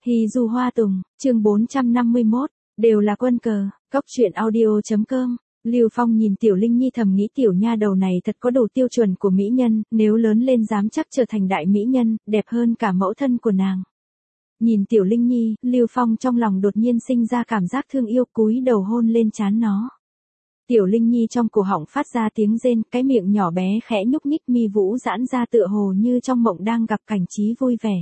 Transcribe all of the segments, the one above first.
Hy du hoa tùng, chương 451, đều là quân cờ, cóc truyện audio.com. Lưu Phong nhìn Tiểu Linh Nhi thầm nghĩ tiểu nha đầu này thật có đủ tiêu chuẩn của mỹ nhân, nếu lớn lên dám chắc trở thành đại mỹ nhân, đẹp hơn cả mẫu thân của nàng. Nhìn Tiểu Linh Nhi, Lưu Phong trong lòng đột nhiên sinh ra cảm giác thương yêu, cúi đầu hôn lên trán nó. Tiểu Linh Nhi trong cổ họng phát ra tiếng rên, cái miệng nhỏ bé khẽ nhúc nhích, mi vũ giãn ra tựa hồ như trong mộng đang gặp cảnh trí vui vẻ.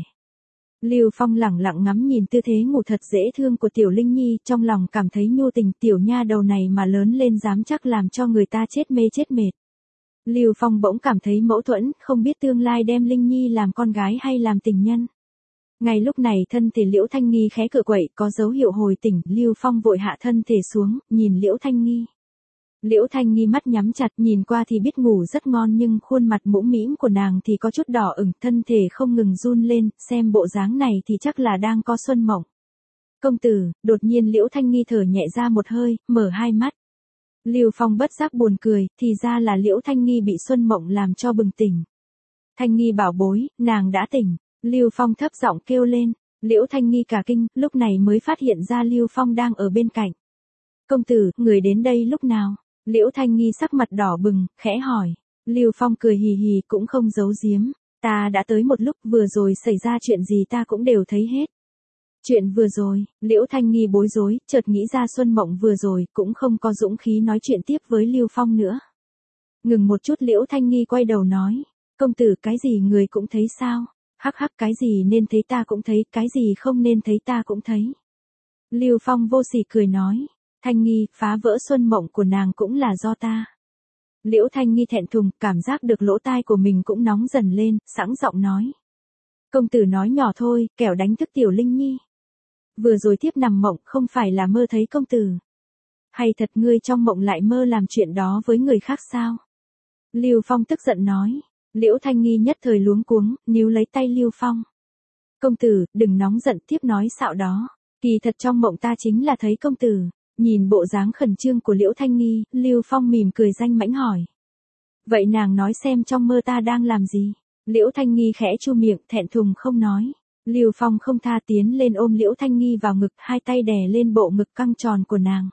Lưu Phong lẳng lặng ngắm nhìn tư thế ngủ thật dễ thương của Tiểu Linh Nhi, trong lòng cảm thấy nhu tình, tiểu nha đầu này mà lớn lên dám chắc làm cho người ta chết mê chết mệt. Lưu Phong bỗng cảm thấy mâu thuẫn, không biết tương lai đem Linh Nhi làm con gái hay làm tình nhân. Ngay lúc này thân thể Liễu Thanh Nghi khẽ cựa quậy, có dấu hiệu hồi tỉnh, Lưu Phong vội hạ thân thể xuống, nhìn Liễu Thanh Nghi. Liễu Thanh Nghi mắt nhắm chặt, nhìn qua thì biết ngủ rất ngon nhưng khuôn mặt mũm mĩm của nàng thì có chút đỏ ửng, thân thể không ngừng run lên, xem bộ dáng này thì chắc là đang có xuân mộng. Công tử, đột nhiên Liễu Thanh Nghi thở nhẹ ra một hơi, mở hai mắt. Lưu Phong bất giác buồn cười, thì ra là Liễu Thanh Nghi bị xuân mộng làm cho bừng tỉnh. Thanh Nghi bảo bối, nàng đã tỉnh. Lưu Phong thấp giọng kêu lên. Liễu Thanh Nghi cả kinh, lúc này mới phát hiện ra Lưu Phong đang ở bên cạnh. Công tử, người đến đây lúc nào? Liễu Thanh Nghi sắc mặt đỏ bừng, khẽ hỏi. Lưu Phong cười hì hì cũng không giấu giếm. Ta đã tới một lúc, vừa rồi xảy ra chuyện gì ta cũng đều thấy hết. Chuyện vừa rồi, Liễu Thanh Nghi bối rối, chợt nghĩ ra xuân mộng vừa rồi, cũng không có dũng khí nói chuyện tiếp với Lưu Phong nữa. Ngừng một chút Liễu Thanh Nghi quay đầu nói. Công tử, cái gì người cũng thấy sao? Hắc hắc, cái gì nên thấy ta cũng thấy, cái gì không nên thấy ta cũng thấy. Lưu Phong vô sỉ cười nói. Thanh Nghi, phá vỡ xuân mộng của nàng cũng là do ta. Liễu Thanh Nghi thẹn thùng, cảm giác được lỗ tai của mình cũng nóng dần lên, sẵn giọng nói. Công tử nói nhỏ thôi, kẻo đánh thức Tiểu Linh Nhi. Vừa rồi thiếp nằm mộng, không phải là mơ thấy công tử. Hay thật ngươi trong mộng lại mơ làm chuyện đó với người khác sao? Lưu Phong tức giận nói. Liễu Thanh Nghi nhất thời luống cuống, níu lấy tay Lưu Phong. Công tử, đừng nóng giận, tiếp nói xạo đó. Kỳ thật trong mộng ta chính là thấy công tử. Nhìn bộ dáng khẩn trương của Liễu Thanh Nghi, Lưu Phong mỉm cười danh mãnh hỏi. Vậy nàng nói xem trong mơ ta đang làm gì? Liễu Thanh Nghi khẽ chu miệng, thẹn thùng không nói. Lưu Phong không tha tiến lên ôm Liễu Thanh Nghi vào ngực, hai tay đè lên bộ ngực căng tròn của nàng.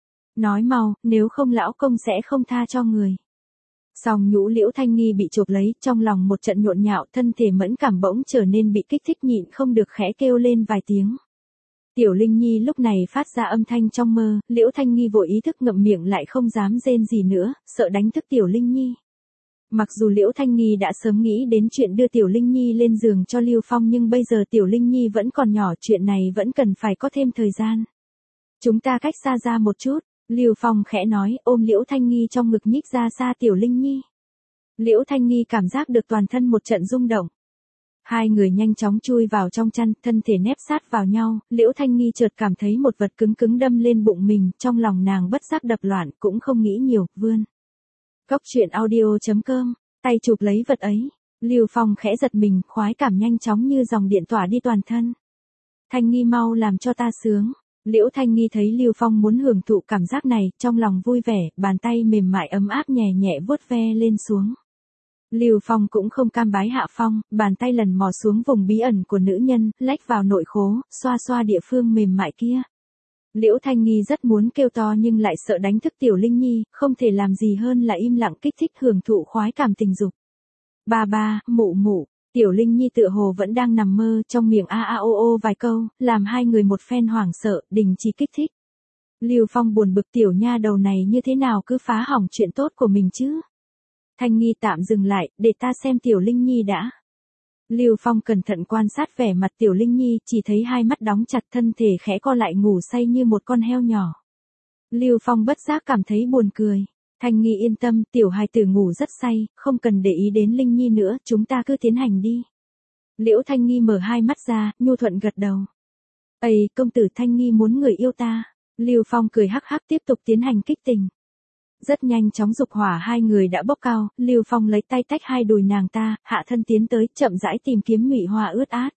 Nói mau, nếu không lão công sẽ không tha cho người. Song nhũ Liễu Thanh Nghi bị chộp lấy, trong lòng một trận nhộn nhạo, thân thể mẫn cảm bỗng trở nên bị kích thích, nhịn không được khẽ kêu lên vài tiếng. Tiểu Linh Nhi lúc này phát ra âm thanh trong mơ, Liễu Thanh Nghi vội ý thức ngậm miệng lại không dám rên gì nữa, sợ đánh thức Tiểu Linh Nhi. Mặc dù Liễu Thanh Nghi đã sớm nghĩ đến chuyện đưa Tiểu Linh Nhi lên giường cho Lưu Phong nhưng bây giờ Tiểu Linh Nhi vẫn còn nhỏ, chuyện này vẫn cần phải có thêm thời gian. Chúng ta cách xa ra một chút, Lưu Phong khẽ nói, ôm Liễu Thanh Nghi trong ngực nhích ra xa Tiểu Linh Nhi. Liễu Thanh Nghi cảm giác được toàn thân một trận rung động. Hai người nhanh chóng chui vào trong chăn, thân thể nép sát vào nhau, Liễu Thanh Nghi chợt cảm thấy một vật cứng cứng đâm lên bụng mình, trong lòng nàng bất giác đập loạn, cũng không nghĩ nhiều, vươn. Cóc truyện audio.com, tay chụp lấy vật ấy. Lưu Phong khẽ giật mình, khoái cảm nhanh chóng như dòng điện tỏa đi toàn thân. Thanh Nghi mau làm cho ta sướng. Liễu Thanh Nghi thấy Lưu Phong muốn hưởng thụ cảm giác này, trong lòng vui vẻ, bàn tay mềm mại ấm áp nhẹ nhẹ vuốt ve lên xuống. Lưu Phong cũng không cam bái hạ phong, bàn tay lần mò xuống vùng bí ẩn của nữ nhân, lách vào nội khố, xoa xoa địa phương mềm mại kia. Liễu Thanh Nghi rất muốn kêu to nhưng lại sợ đánh thức Tiểu Linh Nhi, không thể làm gì hơn là im lặng kích thích hưởng thụ khoái cảm tình dục. Ba ba, mụ mụ, Tiểu Linh Nhi tựa hồ vẫn đang nằm mơ, trong miệng a a ô ô vài câu, làm hai người một phen hoảng sợ, đình chỉ kích thích. Lưu Phong buồn bực, tiểu nha đầu này như thế nào cứ phá hỏng chuyện tốt của mình chứ? Thanh Nghi tạm dừng lại, để ta xem Tiểu Linh Nhi đã. Lưu Phong cẩn thận quan sát vẻ mặt Tiểu Linh Nhi, chỉ thấy hai mắt đóng chặt, thân thể khẽ co lại ngủ say như một con heo nhỏ. Lưu Phong bất giác cảm thấy buồn cười. Thanh Nghi yên tâm, tiểu hài tử ngủ rất say, không cần để ý đến Linh Nhi nữa, chúng ta cứ tiến hành đi. Liễu Thanh Nghi mở hai mắt ra, nhu thuận gật đầu. Ây, công tử, Thanh Nghi muốn người yêu ta. Lưu Phong cười hắc hắc tiếp tục tiến hành kích tình. Rất nhanh chóng dục hỏa hai người đã bốc cao, Lưu Phong lấy tay tách hai đùi nàng ta, hạ thân tiến tới, chậm rãi tìm kiếm nhụy hoa ướt át.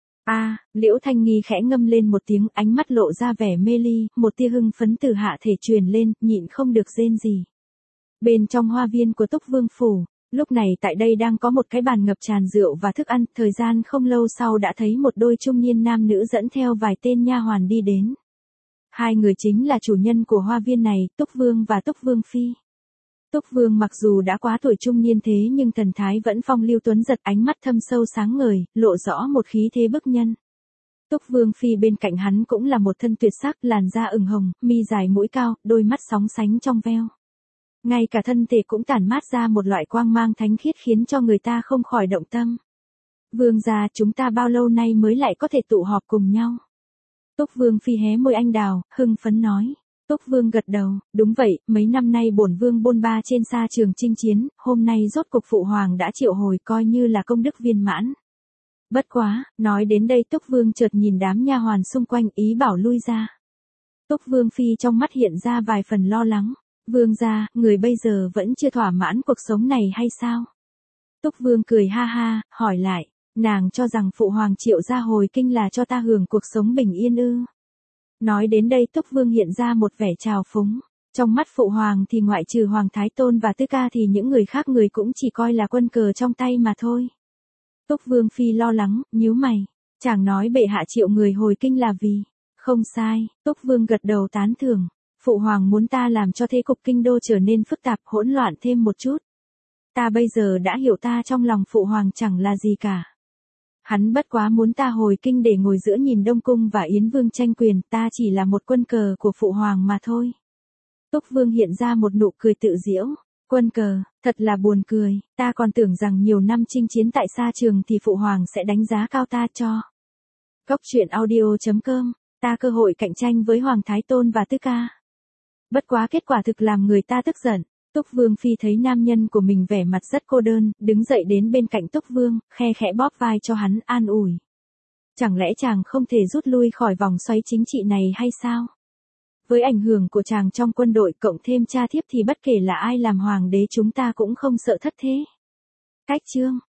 Liễu Thanh Nghi khẽ ngâm lên một tiếng, ánh mắt lộ ra vẻ mê ly, một tia hưng phấn từ hạ thể truyền lên, nhịn không được rên gì. Bên trong hoa viên của Túc Vương phủ, Lúc này tại đây đang có một cái bàn ngập tràn rượu và thức ăn, thời gian không lâu sau đã thấy một đôi trung niên nam nữ dẫn theo vài tên nha hoàn đi đến. Hai người chính là chủ nhân của hoa viên này, Túc Vương và Túc Vương Phi. Túc Vương mặc dù đã quá tuổi trung niên thế nhưng thần thái vẫn phong lưu tuấn giật, ánh mắt thâm sâu sáng ngời, lộ rõ một khí thế bức nhân. Túc Vương Phi bên cạnh hắn cũng là một thân tuyệt sắc, làn da ửng hồng, mi dài mũi cao, đôi mắt sóng sánh trong veo. Ngay cả thân thể cũng tản mát ra một loại quang mang thánh khiết khiến cho người ta không khỏi động tâm. Vương gia, chúng ta bao lâu nay mới lại có thể tụ họp cùng nhau? Túc Vương Phi hé môi anh đào, hưng phấn nói. Túc Vương gật đầu, đúng vậy, mấy năm nay bổn vương bôn ba trên sa trường chinh chiến, hôm nay rốt cục phụ hoàng đã triệu hồi, coi như là công đức viên mãn. Bất quá, nói đến đây Túc Vương chợt nhìn đám nha hoàn xung quanh, ý bảo lui ra. Túc Vương Phi trong mắt hiện ra vài phần lo lắng. Vương gia, người bây giờ vẫn chưa thỏa mãn cuộc sống này hay sao? Túc Vương cười ha ha, hỏi lại, nàng cho rằng phụ hoàng triệu ra hồi kinh là cho ta hưởng cuộc sống bình yên ư? Nói đến đây Túc Vương hiện ra một vẻ trào phúng. Trong mắt phụ hoàng thì ngoại trừ Hoàng Thái Tôn và Tư Ca thì những người khác người cũng chỉ coi là quân cờ trong tay mà thôi. Túc Vương Phi lo lắng, nhíu mày. Chàng nói bệ hạ triệu người hồi kinh là vì... Không sai, Túc Vương gật đầu tán thưởng. Phụ hoàng muốn ta làm cho thế cục kinh đô trở nên phức tạp, hỗn loạn thêm một chút. Ta bây giờ đã hiểu, ta trong lòng phụ hoàng chẳng là gì cả. Hắn bất quá muốn ta hồi kinh để ngồi giữa nhìn Đông Cung và Yến Vương tranh quyền, ta chỉ là một quân cờ của phụ hoàng mà thôi. Túc Vương hiện ra một nụ cười tự giễu. Quân cờ, thật là buồn cười, ta còn tưởng rằng nhiều năm chinh chiến tại sa trường thì phụ hoàng sẽ đánh giá cao ta cho. Cốc truyện audio.com, ta cơ hội cạnh tranh với Hoàng Thái Tôn và Tư Ca. Bất quá kết quả thực làm người ta tức giận. Túc Vương Phi thấy nam nhân của mình vẻ mặt rất cô đơn, đứng dậy đến bên cạnh Túc Vương, khe khẽ bóp vai cho hắn, an ủi. Chẳng lẽ chàng không thể rút lui khỏi vòng xoáy chính trị này hay sao? Với ảnh hưởng của chàng trong quân đội cộng thêm cha thiếp thì bất kể là ai làm hoàng đế chúng ta cũng không sợ thất thế. Cách chương